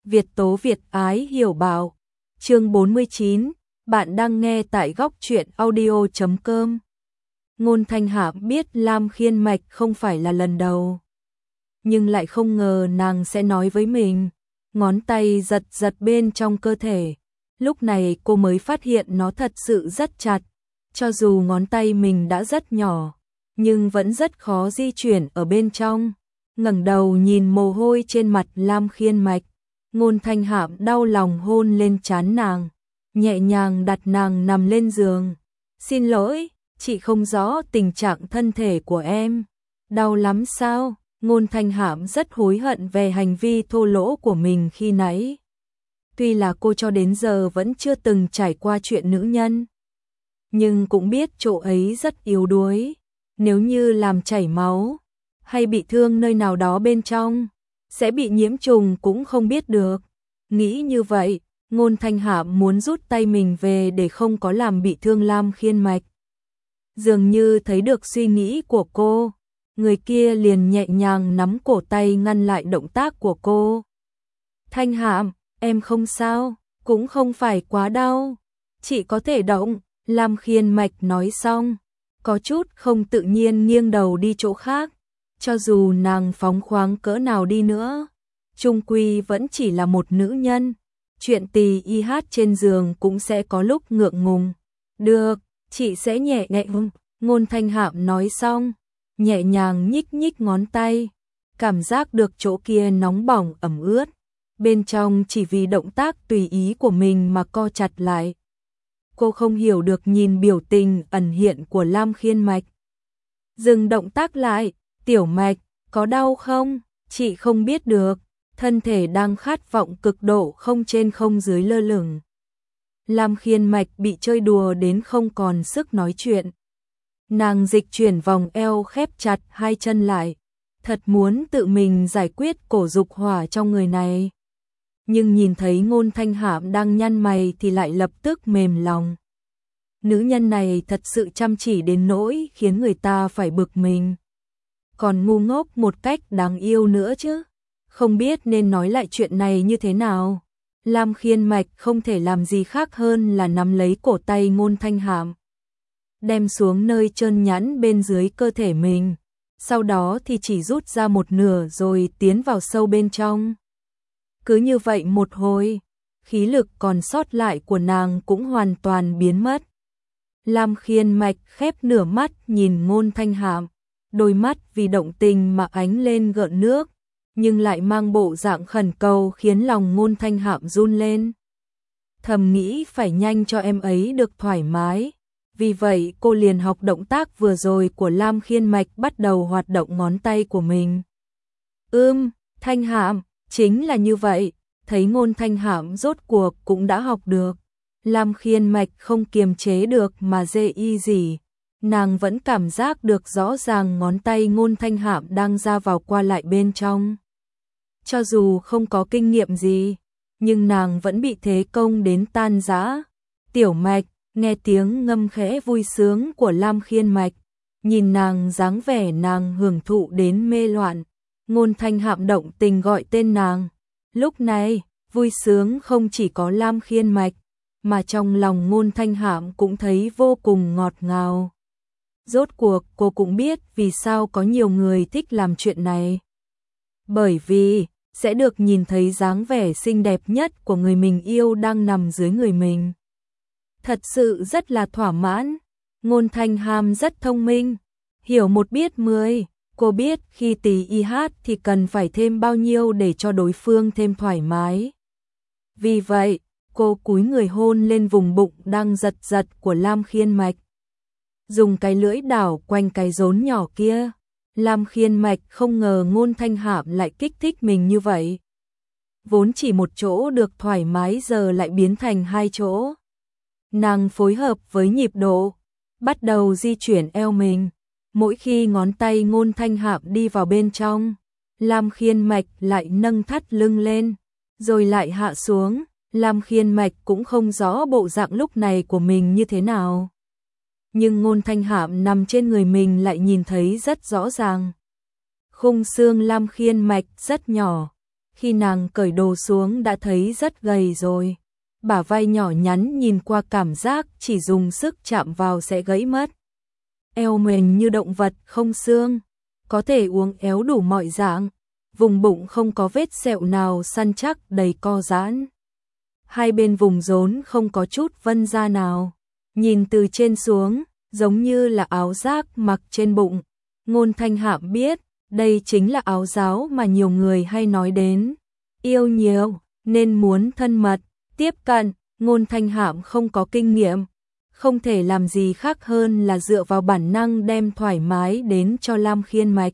Việt tố Việt ái hiểu bảo. Chương 49, bạn đang nghe tại góc truyện audio.com. Ngôn Thanh Hạm biết Lam Khiên Mạch không phải là lần đầu, nhưng lại không ngờ nàng sẽ nói với mình. Ngón tay giật giật bên trong cơ thể. Lúc này cô mới phát hiện nó thật sự rất chặt. Cho dù ngón tay mình đã rất nhỏ, nhưng vẫn rất khó di chuyển ở bên trong. Ngẩng đầu nhìn mồ hôi trên mặt Lam Khiên Mạch, Ngôn Thanh Hạm đau lòng hôn lên trán nàng, nhẹ nhàng đặt nàng nằm lên giường. Xin lỗi, chị không rõ tình trạng thân thể của em. Đau lắm sao? Ngôn Thanh Hạm rất hối hận về hành vi thô lỗ của mình khi nãy. Tuy là cô cho đến giờ vẫn chưa từng trải qua chuyện nữ nhân, nhưng cũng biết chỗ ấy rất yếu đuối. Nếu như làm chảy máu, hay bị thương nơi nào đó bên trong, sẽ bị nhiễm trùng cũng không biết được. Nghĩ như vậy, Ngôn Thanh Hạm muốn rút tay mình về để không có làm bị thương Lam Khiên Mạch. Dường như thấy được suy nghĩ của cô, người kia liền nhẹ nhàng nắm cổ tay ngăn lại động tác của cô. Thanh Hạm, em không sao, cũng không phải quá đau, chị có thể động. Lam Khiên Mạch nói xong, có chút không tự nhiên nghiêng đầu đi chỗ khác. Cho dù nàng phóng khoáng cỡ nào đi nữa, chung quy vẫn chỉ là một nữ nhân. Chuyện tì y hát trên giường cũng sẽ có lúc ngượng ngùng. Được, chị sẽ nhẹ nhàng. Ngôn Thanh Hạm nói xong, nhẹ nhàng nhích nhích ngón tay, cảm giác được chỗ kia nóng bỏng ẩm ướt. Bên trong chỉ vì động tác tùy ý của mình mà co chặt lại. Cô không hiểu được nhìn biểu tình ẩn hiện của Lam Khiên Mạch. Dừng động tác lại. Tiểu Mạch, có đau không? Chị không biết được. Thân thể đang khát vọng cực độ không trên không dưới lơ lửng. Lam Khiên Mạch bị chơi đùa đến không còn sức nói chuyện. Nàng dịch chuyển vòng eo khép chặt hai chân lại. Thật muốn tự mình giải quyết cổ dục hỏa trong người này. Nhưng nhìn thấy Ngôn Thanh Hạm đang nhăn mày thì lại lập tức mềm lòng. Nữ nhân này thật sự chăm chỉ đến nỗi khiến người ta phải bực mình. Còn ngu ngốc một cách đáng yêu nữa chứ. Không biết nên nói lại chuyện này như thế nào. Lam Khiên Mạch không thể làm gì khác hơn là nắm lấy cổ tay Ngôn Thanh Hạm, đem xuống nơi trơn nhẵn bên dưới cơ thể mình. Sau đó thì chỉ rút ra một nửa rồi tiến vào sâu bên trong. Cứ như vậy một hồi, khí lực còn sót lại của nàng cũng hoàn toàn biến mất. Lam Khiên Mạch khép nửa mắt nhìn Ngôn Thanh Hạm, đôi mắt vì động tình mà ánh lên gợn nước, nhưng lại mang bộ dạng khẩn cầu khiến lòng Ngôn Thanh Hạm run lên. Thầm nghĩ phải nhanh cho em ấy được thoải mái, vì vậy cô liền học động tác vừa rồi của Lam Khiên Mạch, bắt đầu hoạt động ngón tay của mình. Thanh Hạm, chính là như vậy. Thấy Ngôn Thanh Hạm rốt cuộc cũng đã học được, Lam Khiên Mạch không kiềm chế được mà dê y gì. Nàng vẫn cảm giác được rõ ràng ngón tay Ngôn Thanh Hạm đang ra vào qua lại bên trong. Cho dù không có kinh nghiệm gì, nhưng nàng vẫn bị thế công đến tan rã. Tiểu Mạch, nghe tiếng ngâm khẽ vui sướng của Lam Khiên Mạch, nhìn nàng dáng vẻ nàng hưởng thụ đến mê loạn. Ngôn Thanh Hạm động tình gọi tên nàng. Lúc này, vui sướng không chỉ có Lam Khiên Mạch, mà trong lòng Ngôn Thanh Hạm cũng thấy vô cùng ngọt ngào. Rốt cuộc cô cũng biết vì sao có nhiều người thích làm chuyện này. Bởi vì sẽ được nhìn thấy dáng vẻ xinh đẹp nhất của người mình yêu đang nằm dưới người mình. Thật sự rất là thỏa mãn. Ngôn Thanh Hạm rất thông minh, hiểu một biết mười. Cô biết khi tì y hát thì cần phải thêm bao nhiêu để cho đối phương thêm thoải mái. Vì vậy, cô cúi người hôn lên vùng bụng đang giật giật của Lam Khiên Mạch. Dùng cái lưỡi đảo quanh cái rốn nhỏ kia. Lam Khiên Mạch không ngờ Ngôn Thanh Hạm lại kích thích mình như vậy. Vốn chỉ một chỗ được thoải mái giờ lại biến thành hai chỗ. Nàng phối hợp với nhịp độ, bắt đầu di chuyển eo mình. Mỗi khi ngón tay Ngôn Thanh Hạm đi vào bên trong, Lam Khiên Mạch lại nâng thắt lưng lên, rồi lại hạ xuống. Lam Khiên Mạch cũng không rõ bộ dạng lúc này của mình như thế nào. Nhưng Ngôn Thanh Hạm nằm trên người mình lại nhìn thấy rất rõ ràng. Khung xương Lam Khiên Mạch rất nhỏ. Khi nàng cởi đồ xuống đã thấy rất gầy rồi. Bả vai nhỏ nhắn nhìn qua cảm giác chỉ dùng sức chạm vào sẽ gãy mất. Eo mềm như động vật không xương, có thể uốn éo đủ mọi dạng. Vùng bụng không có vết sẹo nào săn chắc đầy co giãn. Hai bên vùng rốn không có chút vân da nào. Nhìn từ trên xuống, giống như là áo giáp mặc trên bụng. Ngôn Thanh Hạm biết, đây chính là áo giáo mà nhiều người hay nói đến. Yêu nhiều, nên muốn thân mật, tiếp cận. Ngôn Thanh Hạm không có kinh nghiệm, không thể làm gì khác hơn là dựa vào bản năng đem thoải mái đến cho Lam Khiên Mạch.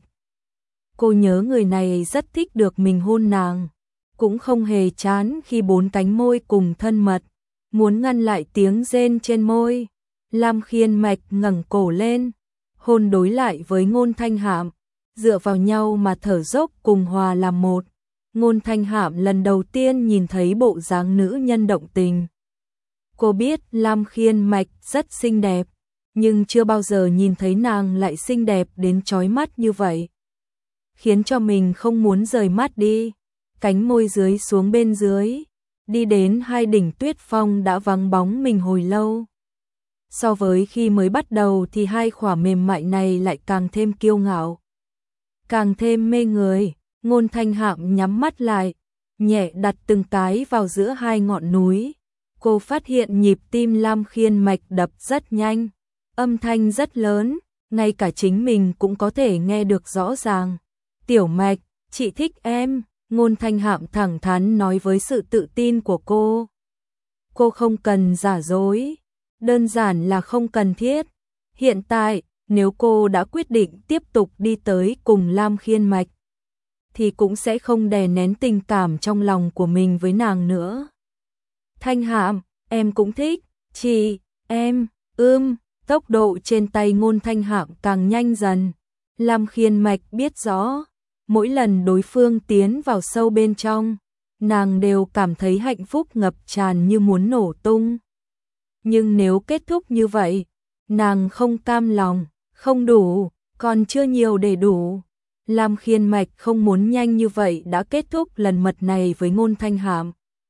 Cô nhớ người này rất thích được mình hôn nàng, cũng không hề chán khi bốn cánh môi cùng thân mật, muốn ngăn lại tiếng rên trên môi. Lam Khiên Mạch ngẩng cổ lên, hôn đối lại với Ngôn Thanh Hạm, dựa vào nhau mà thở dốc cùng hòa làm một. Ngôn Thanh Hạm lần đầu tiên nhìn thấy bộ dáng nữ nhân động tình. Cô biết Lam Khiên Mạch rất xinh đẹp, nhưng chưa bao giờ nhìn thấy nàng lại xinh đẹp đến chói mắt như vậy, khiến cho mình không muốn rời mắt đi. Cánh môi dưới xuống bên dưới, đi đến hai đỉnh tuyết phong đã vắng bóng mình hồi lâu. So với khi mới bắt đầu thì hai khỏa mềm mại này lại càng thêm kiêu ngạo, càng thêm mê người. Ngôn Thanh Hạm nhắm mắt lại, nhẹ đặt từng cái vào giữa hai ngọn núi. Cô phát hiện nhịp tim Lam Khiên Mạch đập rất nhanh, âm thanh rất lớn, ngay cả chính mình cũng có thể nghe được rõ ràng. Tiểu Mạch, chị thích em, Ngôn Thanh Hạm thẳng thắn nói với sự tự tin của cô. Cô không cần giả dối, đơn giản là không cần thiết. Hiện tại, nếu cô đã quyết định tiếp tục đi tới cùng Lam Khiên Mạch, thì cũng sẽ không đè nén tình cảm trong lòng của mình với nàng nữa. Thanh Hạm, em cũng thích, chị, em, tốc độ trên tay Ngôn Thanh Hạm càng nhanh dần. Lam Khiên Mạch biết rõ, mỗi lần đối phương tiến vào sâu bên trong, nàng đều cảm thấy hạnh phúc ngập tràn như muốn nổ tung. Nhưng nếu kết thúc như vậy, nàng không cam lòng, không đủ, còn chưa nhiều để đủ. Lam Khiên Mạch không muốn nhanh như vậy đã kết thúc lần mật này với Ngôn Thanh Hạm.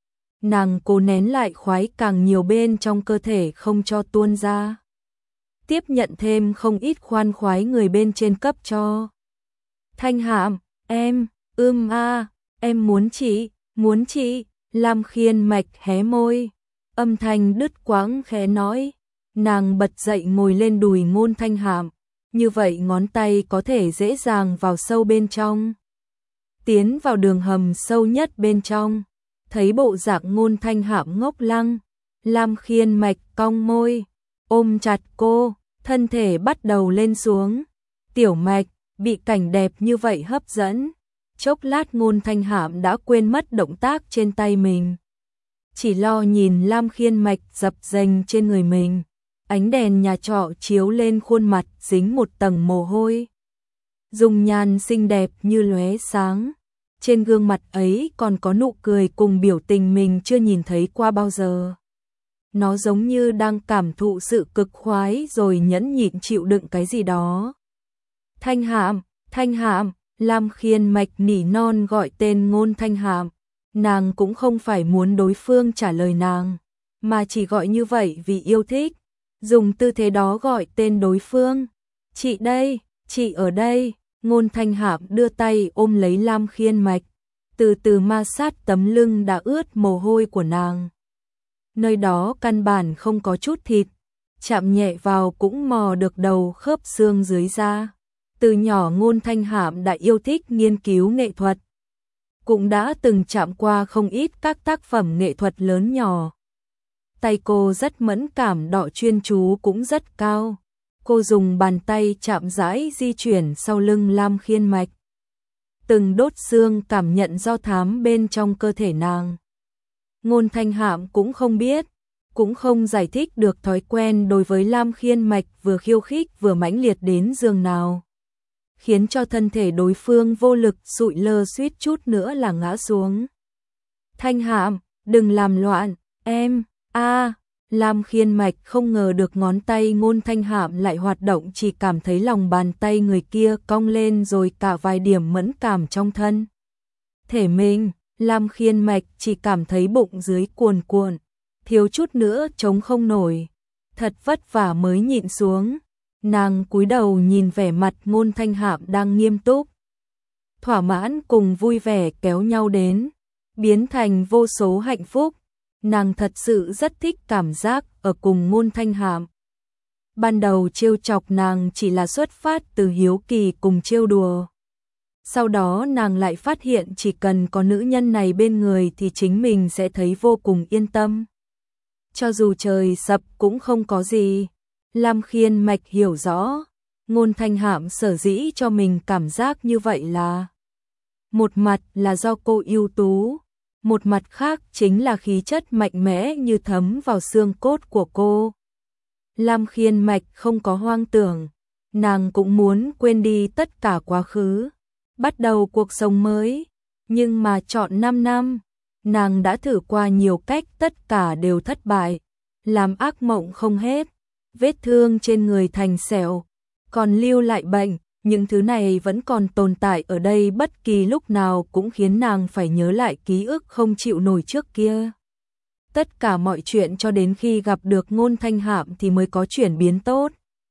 Nàng cố nén lại khoái càng nhiều bên trong cơ thể không cho tuôn ra, tiếp nhận thêm không ít khoan khoái người bên trên cấp cho. Thanh Hạm, em, em muốn chị. Lam Khiên Mạch hé môi, âm thanh đứt quãng khẽ nói. Nàng bật dậy ngồi lên đùi Ngôn Thanh Hạm, như vậy ngón tay có thể dễ dàng vào sâu bên trong, tiến vào đường hầm sâu nhất bên trong. Thấy bộ dạng Ngôn Thanh Hạm ngốc lăng, Lam Khiên Mạch cong môi, ôm chặt cô, thân thể bắt đầu lên xuống. Tiểu Mạch bị cảnh đẹp như vậy hấp dẫn, chốc lát Ngôn Thanh Hạm đã quên mất động tác trên tay mình, chỉ lo nhìn Lam Khiên Mạch dập dềnh trên người mình. Ánh đèn nhà trọ chiếu lên khuôn mặt dính một tầng mồ hôi, dung nhan xinh đẹp như lóe sáng. Trên gương mặt ấy còn có nụ cười cùng biểu tình mình chưa nhìn thấy qua bao giờ. Nó giống như đang cảm thụ sự cực khoái rồi nhẫn nhịn chịu đựng cái gì đó. Thanh Hạm, Lam Khiên Mạch nỉ non gọi tên Ngôn Thanh Hạm. Nàng cũng không phải muốn đối phương trả lời nàng, mà chỉ gọi như vậy vì yêu thích. Dùng tư thế đó gọi tên đối phương. Chị đây, chị ở đây. Ngôn Thanh Hạm đưa tay ôm lấy Lam Khiên Mạch, từ từ ma sát tấm lưng đã ướt mồ hôi của nàng. Nơi đó căn bản không có chút thịt, chạm nhẹ vào cũng mò được đầu khớp xương dưới da. Từ nhỏ Ngôn Thanh Hạm đã yêu thích nghiên cứu nghệ thuật, cũng đã từng chạm qua không ít các tác phẩm nghệ thuật lớn nhỏ. Tay cô rất mẫn cảm, độ chuyên chú cũng rất cao. Cô dùng bàn tay chạm rãi di chuyển sau lưng Lam Khiên Mạch, từng đốt xương cảm nhận do thám bên trong cơ thể nàng. Ngôn Thanh Hạm cũng không biết, cũng không giải thích được thói quen đối với Lam Khiên Mạch vừa khiêu khích vừa mãnh liệt đến giường nào, khiến cho thân thể đối phương vô lực sụi lơ suýt chút nữa là ngã xuống. Thanh Hạm, đừng làm loạn, em, Lam Khiên Mạch không ngờ được ngón tay Ngôn Thanh Hạm lại hoạt động, chỉ cảm thấy lòng bàn tay người kia cong lên rồi cả vài điểm mẫn cảm trong thân thể mình. Lam Khiên Mạch chỉ cảm thấy bụng dưới cuồn cuộn, thiếu chút nữa chống không nổi, thật vất vả mới nhịn xuống. Nàng cúi đầu nhìn vẻ mặt Ngôn Thanh Hạm đang nghiêm túc, thỏa mãn cùng vui vẻ kéo nhau đến, biến thành vô số hạnh phúc. Nàng thật sự rất thích cảm giác ở cùng Ngôn Thanh Hạm. Ban đầu trêu chọc nàng chỉ là xuất phát từ hiếu kỳ cùng trêu đùa. Sau đó nàng lại phát hiện chỉ cần có nữ nhân này bên người thì chính mình sẽ thấy vô cùng yên tâm. Cho dù trời sập cũng không có gì. Lam Khiên Mạch hiểu rõ, Ngôn Thanh Hạm sở dĩ cho mình cảm giác như vậy là một mặt là do cô ưu tú, một mặt khác chính là khí chất mạnh mẽ như thấm vào xương cốt của cô. Lam Khiên Mạch không có hoang tưởng, nàng cũng muốn quên đi tất cả quá khứ, bắt đầu cuộc sống mới, nhưng mà chọn 5 năm, nàng đã thử qua nhiều cách tất cả đều thất bại, làm ác mộng không hết, vết thương trên người thành sẹo, còn lưu lại bệnh, những thứ này vẫn còn tồn tại ở đây bất kỳ lúc nào cũng khiến nàng phải nhớ lại ký ức không chịu nổi trước kia. Tất cả mọi chuyện cho đến khi gặp được Ngôn Thanh Hạm thì mới có chuyển biến tốt.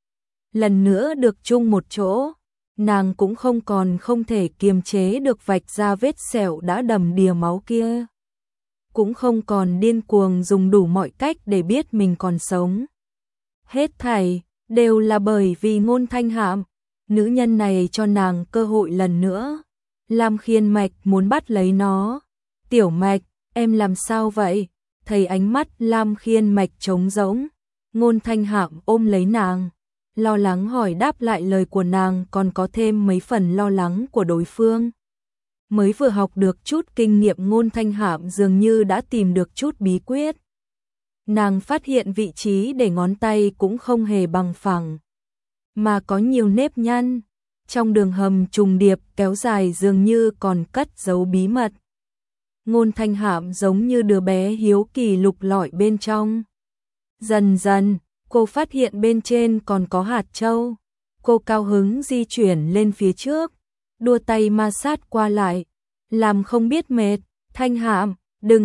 Lần nữa được chung một chỗ, nàng cũng không thể kiềm chế được vạch ra vết sẹo đã đầm đìa máu kia. Cũng không còn điên cuồng dùng đủ mọi cách để biết mình còn sống. Hết thảy đều là bởi vì Ngôn Thanh Hạm, nữ nhân này cho nàng cơ hội lần nữa. Lam Khiên Mạch muốn bắt lấy nó. Tiểu Mạch, em làm sao vậy? Thấy ánh mắt Lam Khiên Mạch trống rỗng, Ngôn Thanh Hạm ôm lấy nàng, lo lắng hỏi đáp lại lời của nàng, còn có thêm mấy phần lo lắng của đối phương. Mới vừa học được chút kinh nghiệm, Ngôn Thanh Hạm dường như đã tìm được chút bí quyết. Nàng phát hiện vị trí để ngón tay cũng không hề bằng phẳng, mà có nhiều nếp nhăn, trong đường hầm trùng điệp kéo dài dường như còn cất giấu bí mật. Ngôn Thanh Hạm giống như đứa bé hiếu kỳ lục lọi bên trong. Dần dần, cô phát hiện bên trên còn có hạt châu. Cô cao hứng di chuyển lên phía trước, đua tay ma sát qua lại, làm không biết mệt. Thanh Hạm,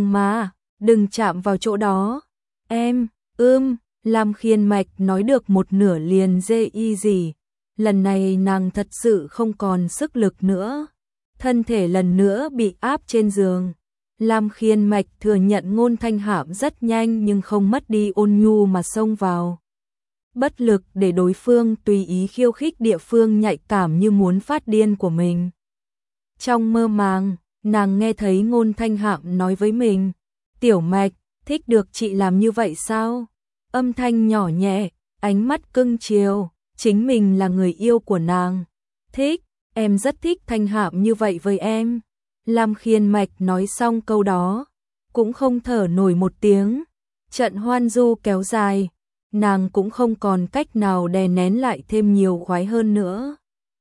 đừng chạm vào chỗ đó. Em, Lam Khiên Mạch nói được một nửa liền dê y gì. Lần này nàng thật sự không còn sức lực nữa. Thân thể lần nữa bị áp trên giường. Lam Khiên Mạch thừa nhận Ngôn Thanh Hạm rất nhanh nhưng không mất đi ôn nhu mà xông vào. Bất lực để đối phương tùy ý khiêu khích địa phương nhạy cảm như muốn phát điên của mình. Trong mơ màng, nàng nghe thấy Ngôn Thanh Hạm nói với mình, Tiểu Mạch, thích được chị làm như vậy sao? Âm thanh nhỏ nhẹ, ánh mắt cưng chiều, chính mình là người yêu của nàng. Thích, em rất thích Thanh Hạm như vậy với em. Lam Khiên Mạch nói xong câu đó, cũng không thở nổi một tiếng. Trận hoan du kéo dài, nàng cũng không còn cách nào đè nén lại thêm nhiều khoái hơn nữa.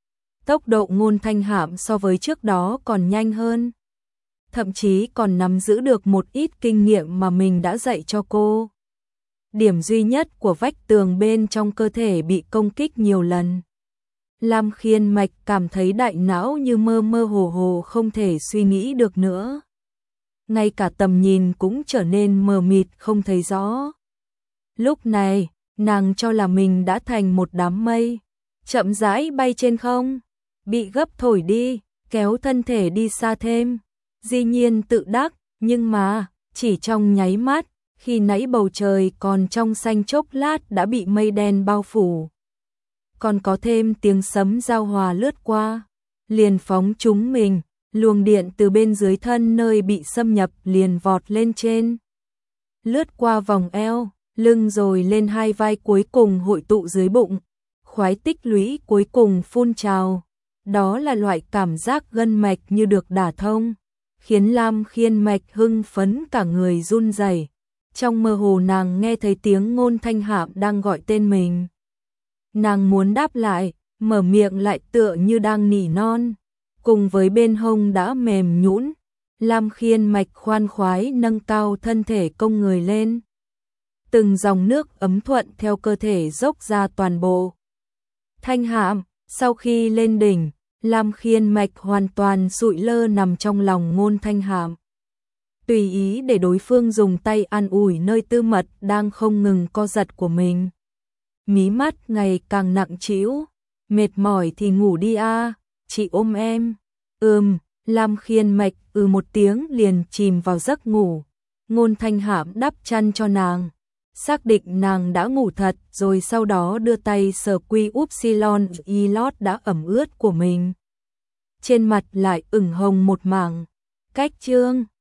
Tốc độ Ngôn Thanh Hạm so với trước đó còn nhanh hơn, thậm chí còn nắm giữ được một ít kinh nghiệm mà mình đã dạy cho cô. Điểm duy nhất của vách tường bên trong cơ thể bị công kích nhiều lần. Lam Khiên Mạch cảm thấy đại não như mơ mơ hồ hồ không thể suy nghĩ được nữa. Ngay cả tầm nhìn cũng trở nên mờ mịt không thấy rõ. Lúc này, nàng cho là mình đã thành một đám mây, chậm rãi bay trên không, bị gấp thổi đi, kéo thân thể đi xa thêm. Dĩ nhiên tự đắc, nhưng mà, chỉ trong nháy mắt, khi nãy bầu trời còn trong xanh chốc lát đã bị mây đen bao phủ. Còn có thêm tiếng sấm giao hòa lướt qua, liền phóng chúng mình, luồng điện từ bên dưới thân nơi bị xâm nhập liền vọt lên trên. Lướt qua vòng eo, lưng rồi lên hai vai cuối cùng hội tụ dưới bụng, khoái tích lũy cuối cùng phun trào. Đó là loại cảm giác gân mạch như được đả thông, khiến Lam Khiên Mạch hưng phấn cả người run rẩy. Trong mơ hồ nàng nghe thấy tiếng Ngôn Thanh Hạm đang gọi tên mình. Nàng muốn đáp lại, mở miệng lại tựa như đang nỉ non. Cùng với bên hông đã mềm nhũn, Lam Khiên Mạch khoan khoái nâng cao thân thể cong người lên. Từng dòng nước ấm thuận theo cơ thể dốc ra toàn bộ. Thanh Hạm, sau khi lên đỉnh, Lam Khiên Mạch hoàn toàn sụi lơ nằm trong lòng Ngôn Thanh Hạm. tùy ý để đối phương dùng tay an ủi nơi tư mật đang không ngừng co giật của mình. Mí mắt ngày càng nặng trĩu, mệt mỏi thì ngủ đi a, chị ôm em. Lam Khiên Mạch một tiếng liền chìm vào giấc ngủ. Ngôn Thanh Hạm đắp chăn cho nàng, xác định nàng đã ngủ thật, rồi sau đó đưa tay sờ quy upsilon y lót đã ẩm ướt của mình. Trên mặt lại ửng hồng một mảng. Cách chương